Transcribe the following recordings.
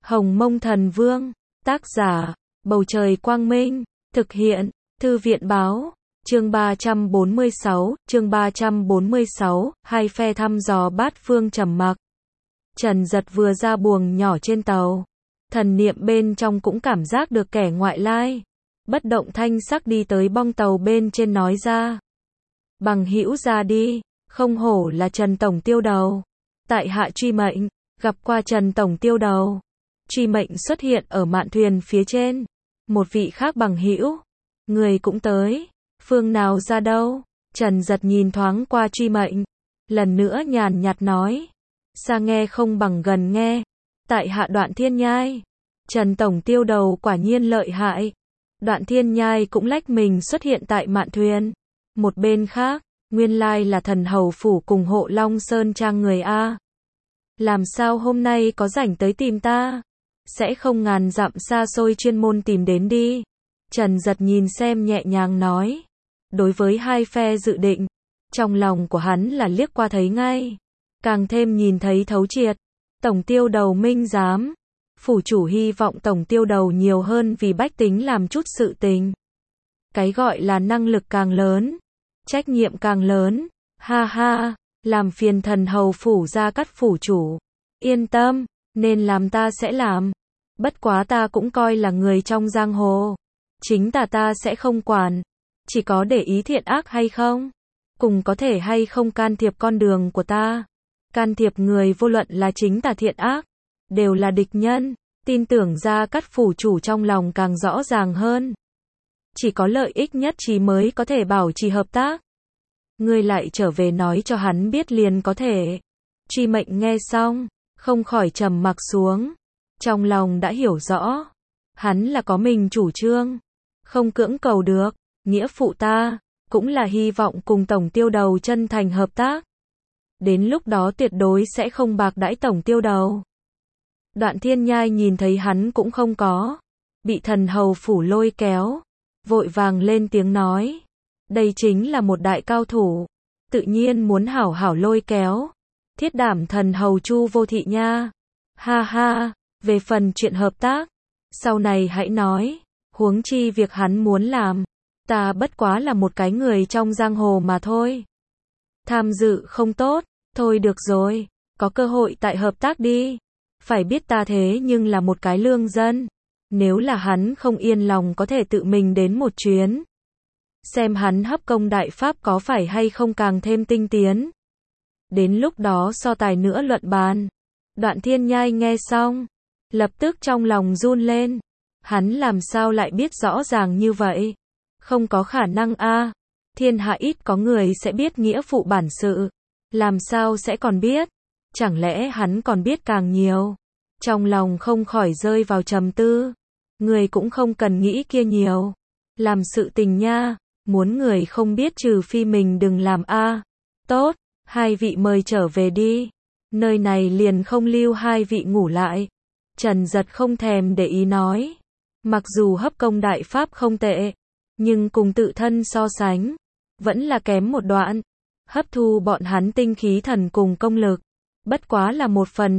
Hồng Mông Thần Vương, tác giả, Bầu Trời Quang Minh, thực hiện, Thư viện Báo, chương 346, hai phe thăm dò bát phương trầm mặc. Trần Dật vừa ra buồng nhỏ trên tàu, thần niệm bên trong cũng cảm giác được kẻ ngoại lai, bất động thanh sắc đi tới bong tàu bên trên nói ra. Bằng hữu ra đi, không hổ là Trần Tổng Tiêu Đầu. Tại hạ truy mệnh, gặp qua Trần Tổng Tiêu Đầu. Truy mệnh xuất hiện ở mạn thuyền phía trên. Một vị khác bằng hữu, người cũng tới. Phương nào ra đâu? Trần Dật nhìn thoáng qua truy mệnh, lần nữa nhàn nhạt nói. Xa nghe không bằng gần nghe. Tại hạ Đoạn Thiên Nhai. Trần Tổng Tiêu Đầu quả nhiên lợi hại. Đoạn Thiên Nhai cũng lách mình xuất hiện tại mạn thuyền. Một bên khác, nguyên lai là Thần Hầu Phủ cùng Hộ Long Sơn Trang người A. Làm sao hôm nay có rảnh tới tìm ta? Sẽ không ngàn dặm xa xôi chuyên môn tìm đến đi. Trần Dật nhìn xem nhẹ nhàng nói. Đối với hai phe dự định, trong lòng của hắn là liếc qua thấy ngay. Càng thêm nhìn thấy thấu triệt. Tổng Tiêu Đầu minh giám. Phủ chủ hy vọng Tổng Tiêu Đầu nhiều hơn vì bách tính làm chút sự tình. Cái gọi là năng lực càng lớn, trách nhiệm càng lớn. Ha ha, làm phiền Thần Hầu Phủ Gia Cát phủ chủ. Yên tâm, nên làm ta sẽ làm. Bất quá ta cũng coi là người trong giang hồ. Chính ta sẽ không quản. Chỉ có để ý thiện ác hay không, cùng có thể hay không can thiệp con đường của ta. Can thiệp người vô luận là chính tà thiện ác, đều là địch nhân. Tin tưởng Gia Cát phủ chủ trong lòng càng rõ ràng hơn. Chỉ có lợi ích nhất trí mới có thể bảo trì hợp tác. Ngươi lại trở về nói cho hắn biết liền có thể. Truy mệnh nghe xong, không khỏi trầm mặc xuống. Trong lòng đã hiểu rõ. Hắn là có mình chủ trương. Không cưỡng cầu được. Nghĩa phụ ta, cũng là hy vọng cùng Tổng Tiêu Đầu chân thành hợp tác. Đến lúc đó tuyệt đối sẽ không bạc đãi Tổng Tiêu Đầu. Đoạn Thiên Nhai nhìn thấy hắn cũng không có bị Thần Hầu Phủ lôi kéo, vội vàng lên tiếng nói. Đây chính là một đại cao thủ, tự nhiên muốn hảo hảo lôi kéo. Thiết đảm Thần Hầu Chu vô thị nha. Ha ha, về phần chuyện hợp tác, sau này hãy nói. Huống chi việc hắn muốn làm, ta bất quá là một cái người trong giang hồ mà thôi. Tham dự không tốt, thôi được rồi, có cơ hội tại hợp tác đi. Phải biết ta thế nhưng là một cái lương dân. Nếu là hắn không yên lòng có thể tự mình đến một chuyến. Xem hắn hấp công đại pháp có phải hay không càng thêm tinh tiến. Đến lúc đó so tài nữa luận bàn. Đoạn Thiên Nhai nghe xong, lập tức trong lòng run lên. Hắn làm sao lại biết rõ ràng như vậy? Không có khả năng a. Thiên hạ ít có người sẽ biết nghĩa phụ bản sự. Làm sao sẽ còn biết? Chẳng lẽ hắn còn biết càng nhiều? Trong lòng không khỏi rơi vào trầm tư. Người cũng không cần nghĩ kia nhiều. Làm sự tình nha. Muốn người không biết trừ phi mình đừng làm a. Tốt, hai vị mời trở về đi. Nơi này liền không lưu hai vị ngủ lại. Trần Dật không thèm để ý nói. Mặc dù hấp công đại pháp không tệ, nhưng cùng tự thân so sánh, vẫn là kém một đoạn. Hấp thu bọn hắn tinh khí thần cùng công lực, bất quá là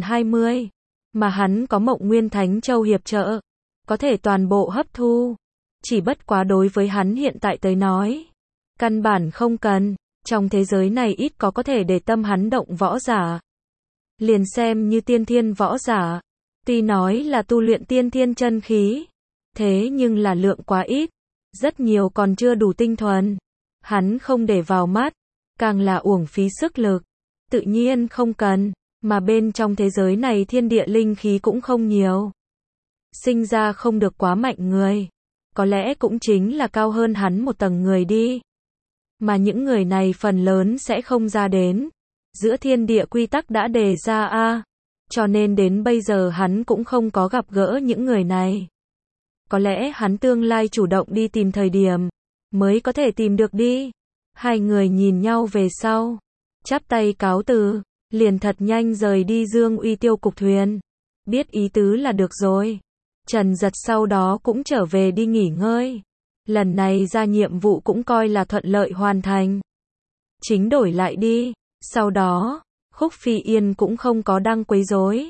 1/20, mà hắn có Mộng Nguyên Thánh Châu hiệp trợ, có thể toàn bộ hấp thu. Chỉ bất quá đối với hắn hiện tại tới nói, căn bản không cần, trong thế giới này ít có thể để tâm hắn động võ giả. Liền xem như tiên thiên võ giả, tuy nói là tu luyện tiên thiên chân khí, thế nhưng là lượng quá ít, rất nhiều còn chưa đủ tinh thuần. Hắn không để vào mắt, càng là uổng phí sức lực. Tự nhiên không cần, mà bên trong thế giới này thiên địa linh khí cũng không nhiều. Sinh ra không được quá mạnh người, có lẽ cũng chính là cao hơn hắn một tầng người đi. Mà những người này phần lớn sẽ không ra đến. Giữa thiên địa quy tắc đã đề ra a, cho nên đến bây giờ hắn cũng không có gặp gỡ những người này. Có lẽ hắn tương lai chủ động đi tìm thời điểm, mới có thể tìm được đi. Hai người nhìn nhau về sau, chắp tay cáo từ, liền thật nhanh rời đi Dương Uy Tiêu cục thuyền. Biết ý tứ là được rồi. Trần Dật sau đó cũng trở về đi nghỉ ngơi. Lần này ra nhiệm vụ cũng coi là thuận lợi hoàn thành. Chính đổi lại đi. Sau đó, Khúc Phi Yên cũng không có đang quấy rối.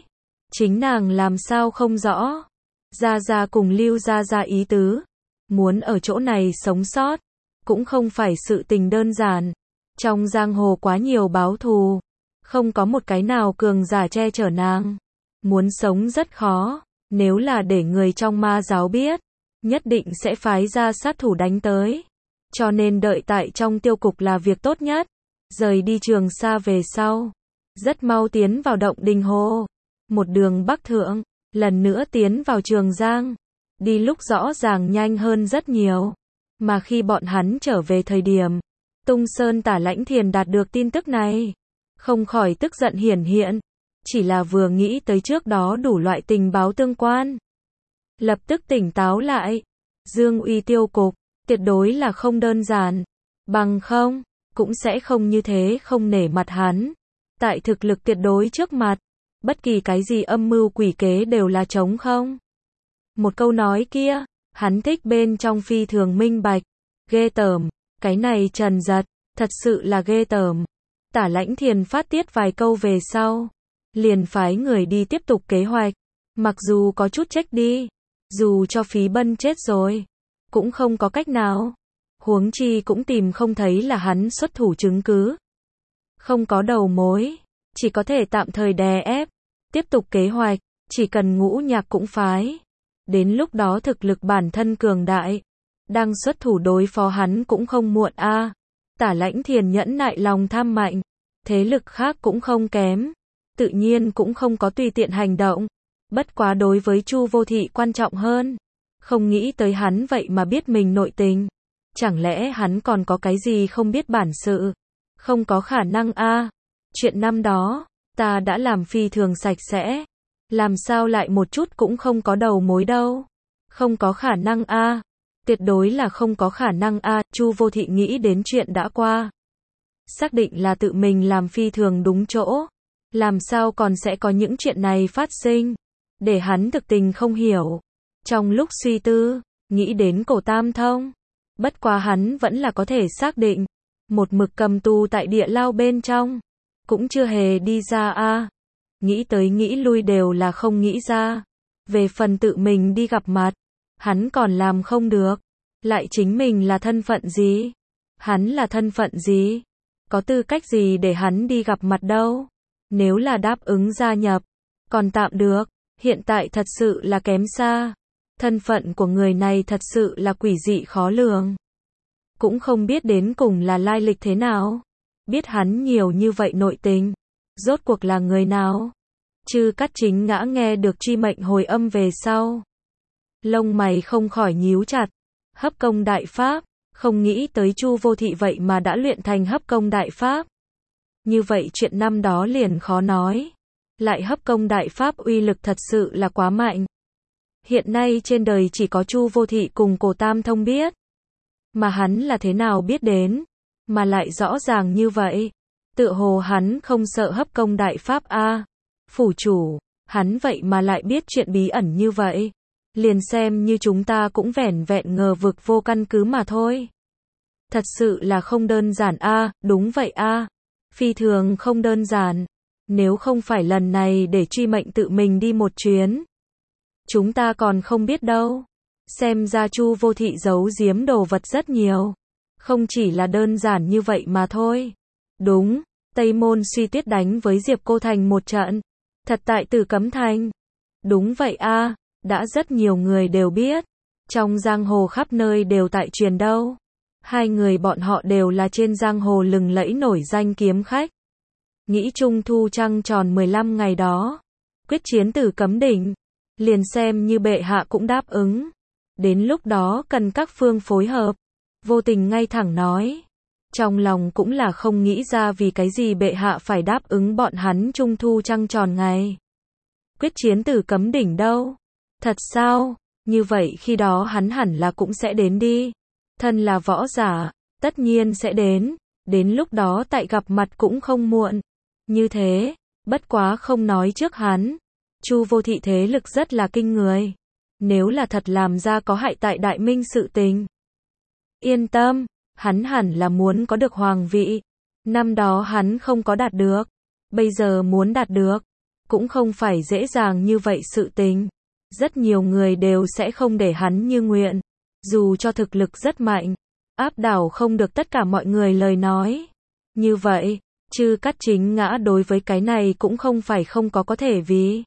Chính nàng làm sao không rõ. Gia Gia cùng Lưu Gia Gia ý tứ, muốn ở chỗ này sống sót, cũng không phải sự tình đơn giản. Trong giang hồ quá nhiều báo thù, không có một cái nào cường giả che chở nàng. Muốn sống rất khó, nếu là để người trong ma giáo biết, nhất định sẽ phái ra sát thủ đánh tới. Cho nên đợi tại trong tiêu cục là việc tốt nhất. Rời đi Trường Sa về sau, rất mau tiến vào động Đình Hồ. Một đường bắc thượng, lần nữa tiến vào Trường Giang. Đi lúc rõ ràng nhanh hơn rất nhiều. Mà khi bọn hắn trở về thời điểm, Tung Sơn Tả Lãnh Thiền đạt được tin tức này, không khỏi tức giận hiển hiện. Chỉ là vừa nghĩ tới trước đó đủ loại tình báo tương quan, lập tức tỉnh táo lại. Dương uy tiêu cục, tuyệt đối là không đơn giản. Bằng không, cũng sẽ không như thế không nể mặt hắn. Tại thực lực tuyệt đối trước mặt, bất kỳ cái gì âm mưu quỷ kế đều là trống không. Một câu nói kia, hắn thích bên trong phi thường minh bạch. Ghê tởm, cái này Trần Giật, thật sự là ghê tởm. Tả Lãnh Thiền phát tiết vài câu về sau, liền phái người đi tiếp tục kế hoạch. Mặc dù có chút trách đi, dù cho Phí Bân chết rồi, cũng không có cách nào. Huống chi cũng tìm không thấy là hắn xuất thủ chứng cứ. Không có đầu mối, chỉ có thể tạm thời đè ép, tiếp tục kế hoạch, chỉ cần Ngũ Nhạc cũng phái. Đến lúc đó thực lực bản thân cường đại, đang xuất thủ đối phó hắn cũng không muộn a. Tả Lãnh Thiền nhẫn nại lòng tham mạnh, thế lực khác cũng không kém, tự nhiên cũng không có tùy tiện hành động. Bất quá đối với Chu Vô Thị quan trọng hơn. Không nghĩ tới hắn vậy mà biết mình nội tình. Chẳng lẽ hắn còn có cái gì không biết bản sự? Không có khả năng a. Chuyện năm đó, ta đã làm phi thường sạch sẽ. Làm sao lại một chút cũng không có đầu mối đâu? Không có khả năng a. Tuyệt đối là không có khả năng a. Chu Vô Thị nghĩ đến chuyện đã qua, xác định là tự mình làm phi thường đúng chỗ. Làm sao còn sẽ có những chuyện này phát sinh? Để hắn thực tình không hiểu. Trong lúc suy tư, nghĩ đến Cổ Tam Thông. Bất quá hắn vẫn là có thể xác định, một mực cầm tù tại địa lao bên trong, cũng chưa hề đi ra a. Nghĩ tới nghĩ lui đều là không nghĩ ra. Về phần tự mình đi gặp mặt, hắn còn làm không được. Lại chính mình là thân phận gì? Hắn là thân phận gì? Có tư cách gì để hắn đi gặp mặt đâu? Nếu là đáp ứng gia nhập, còn tạm được. Hiện tại thật sự là kém xa. Thân phận của người này thật sự là quỷ dị khó lường. Cũng không biết đến cùng là lai lịch thế nào. Biết hắn nhiều như vậy nội tình, rốt cuộc là người nào? Chư Cát Chính Ngã nghe được truy mệnh hồi âm về sau, lông mày không khỏi nhíu chặt. Hấp công đại pháp, không nghĩ tới Chu Vô Thị vậy mà đã luyện thành hấp công đại pháp. Như vậy chuyện năm đó liền khó nói. Lại hấp công đại pháp uy lực thật sự là quá mạnh. Hiện nay trên đời chỉ có Chu Vô Thị cùng Cổ Tam Thông biết. Mà hắn là thế nào biết đến, mà lại rõ ràng như vậy. Tựa hồ hắn không sợ hấp công đại pháp a. Phủ chủ, hắn vậy mà lại biết chuyện bí ẩn như vậy. Liền xem như chúng ta cũng vẻn vẹn ngờ vực vô căn cứ mà thôi. Thật sự là không đơn giản a. Đúng vậy a. Phi thường không đơn giản. Nếu không phải lần này để truy mệnh tự mình đi một chuyến, chúng ta còn không biết đâu. Xem ra Chu Vô Thị giấu giếm đồ vật rất nhiều. Không chỉ là đơn giản như vậy mà thôi. Đúng, Tây Môn Suy Tuyết đánh với Diệp Cô Thành một trận. Thật tại Tử Cấm Thành. Đúng vậy a, đã rất nhiều người đều biết. Trong giang hồ khắp nơi đều tại truyền đâu. Hai người bọn họ đều là trên giang hồ lừng lẫy nổi danh kiếm khách. Nghĩ Trung Thu trăng tròn 15 ngày đó, quyết chiến Tử Cấm Đỉnh, liền xem như bệ hạ cũng đáp ứng. Đến lúc đó cần các phương phối hợp. Vô Tình ngay thẳng nói. Trong lòng cũng là không nghĩ ra vì cái gì bệ hạ phải đáp ứng bọn hắn Trung Thu trăng tròn ngày quyết chiến Tử Cấm Đỉnh đâu. Thật sao? Như vậy khi đó hắn hẳn là cũng sẽ đến đi. Thân là võ giả, tất nhiên sẽ đến. Đến lúc đó tại gặp mặt cũng không muộn. Như thế, bất quá không nói trước hắn. Chu Vô Thị thế lực rất là kinh người. Nếu là thật làm ra có hại tại Đại Minh sự tình, yên tâm, hắn hẳn là muốn có được hoàng vị. Năm đó hắn không có đạt được, bây giờ muốn đạt được. cũng không phải dễ dàng như vậy sự tình. Rất nhiều người đều sẽ không để hắn như nguyện. Dù cho thực lực rất mạnh, áp đảo không được tất cả mọi người lời nói. Như vậy, Chư Cát Chính Ngã đối với cái này cũng không phải không có thể vì,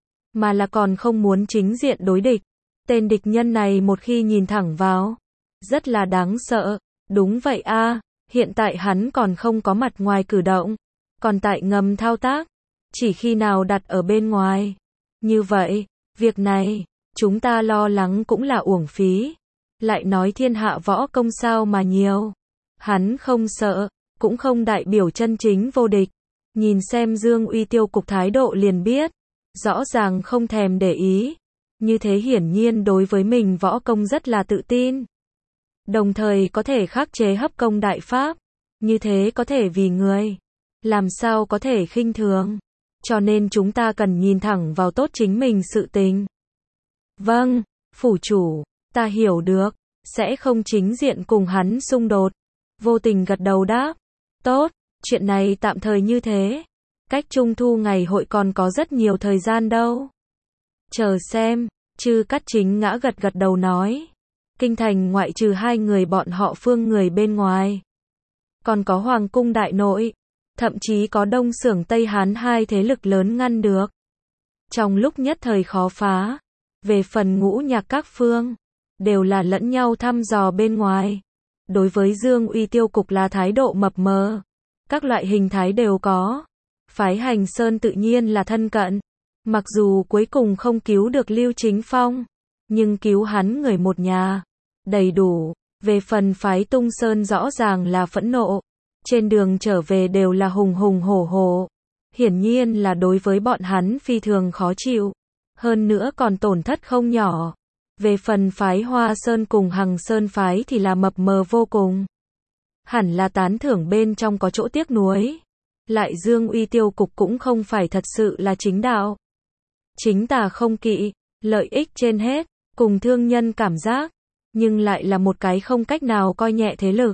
mà là còn không muốn chính diện đối địch. Tên địch nhân này một khi nhìn thẳng vào, rất là đáng sợ. Đúng vậy a, hiện tại hắn còn không có mặt ngoài cử động, còn tại ngầm thao tác, chỉ khi nào đặt ở bên ngoài. Như vậy, việc này, chúng ta lo lắng cũng là uổng phí. Lại nói thiên hạ võ công sao mà nhiều. Hắn không sợ, cũng không đại biểu chân chính vô địch. Nhìn xem Dương Uy Tiêu cục thái độ liền biết, rõ ràng không thèm để ý. Như thế hiển nhiên đối với mình võ công rất là tự tin. Đồng thời có thể khắc chế hấp công đại pháp. Như thế có thể vì người. Làm sao có thể khinh thường. Cho nên chúng ta cần nhìn thẳng vào tốt chính mình sự tình. Vâng, phủ chủ, ta hiểu được. Sẽ không chính diện cùng hắn xung đột. Vô Tình gật đầu đáp. Tốt, chuyện này tạm thời như thế. Cách Trung thu ngày hội còn có rất nhiều thời gian đâu. Chờ xem, Chư Cát Chính Ngã gật đầu nói. Kinh thành ngoại trừ hai người bọn họ Phương người bên ngoài, còn có Hoàng cung đại nội, thậm chí có Đông Xưởng Tây Hán hai thế lực lớn ngăn được. Trong lúc nhất thời khó phá, về phần Ngũ Nhạc các phương, đều là lẫn nhau thăm dò bên ngoài. Đối với Dương Uy Tiêu cục là thái độ mập mờ, các loại hình thái đều có. Phái Hành Sơn tự nhiên là thân cận, mặc dù cuối cùng không cứu được Lưu Chính Phong, nhưng cứu hắn người một nhà, đầy đủ. Về phần phái Tung Sơn rõ ràng là phẫn nộ, trên đường trở về đều là hùng hùng hổ hổ, hiển nhiên là đối với bọn hắn phi thường khó chịu, hơn nữa còn tổn thất không nhỏ. Về phần phái Hoa Sơn cùng Hằng Sơn phái thì là mập mờ vô cùng, hẳn là tán thưởng bên trong có chỗ tiếc nuối. Lại Dương Uy Tiêu cục cũng không phải thật sự là chính đạo, chính tà không kỵ, lợi ích trên hết, cùng thương nhân cảm giác, nhưng lại là một cái không cách nào coi nhẹ thế lực.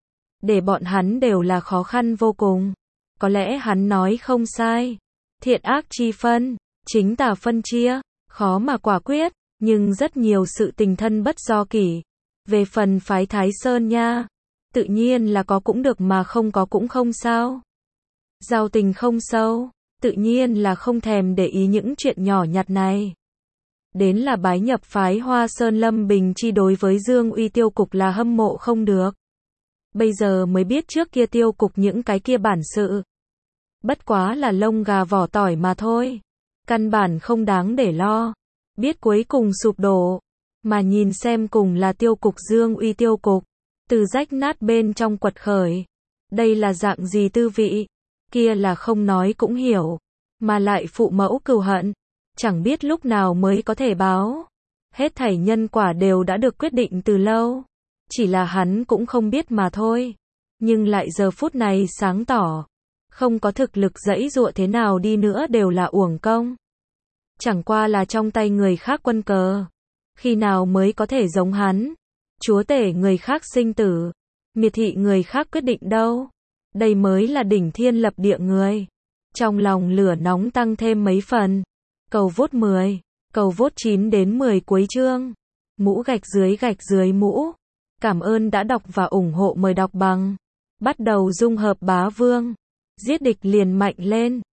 Để bọn hắn đều là khó khăn vô cùng. Có lẽ hắn nói không sai. Thiện ác chi phân, chính tà phân chia, khó mà quả quyết, nhưng rất nhiều sự tình thân bất do kỷ. Về phần phái Thái Sơn nha, tự nhiên là có cũng được mà không có cũng không sao. Giao tình không sâu, tự nhiên là không thèm để ý những chuyện nhỏ nhặt này. Đến là bái nhập phái Hoa Sơn Lâm Bình Chi đối với Dương Uy Tiêu cục là hâm mộ không được. Bây giờ mới biết trước kia Tiêu cục những cái kia bản sự, bất quá là lông gà vỏ tỏi mà thôi. Căn bản không đáng để lo. Biết cuối cùng sụp đổ. Mà nhìn xem cùng là Tiêu cục Dương Uy Tiêu cục, từ rách nát bên trong quật khởi. Đây là dạng gì tư vị? Kia là không nói cũng hiểu. Mà lại phụ mẫu cừu hận, chẳng biết lúc nào mới có thể báo. Hết thảy nhân quả đều đã được quyết định từ lâu. Chỉ là hắn cũng không biết mà thôi. Nhưng lại giờ phút này sáng tỏ. Không có thực lực giãy giụa thế nào đi nữa đều là uổng công. Chẳng qua là trong tay người khác quân cờ. Khi nào mới có thể giống hắn? Chúa tể người khác sinh tử, miệt thị người khác quyết định đâu. Đây mới là đỉnh thiên lập địa người. Trong lòng lửa nóng tăng thêm mấy phần. Cầu vote 10, cầu vote 9 đến 10 cuối chương. Mũ gạch dưới mũ. Cảm ơn đã đọc và ủng hộ, mời đọc bằng. Bắt đầu dung hợp bá vương. Giết địch liền mạnh lên.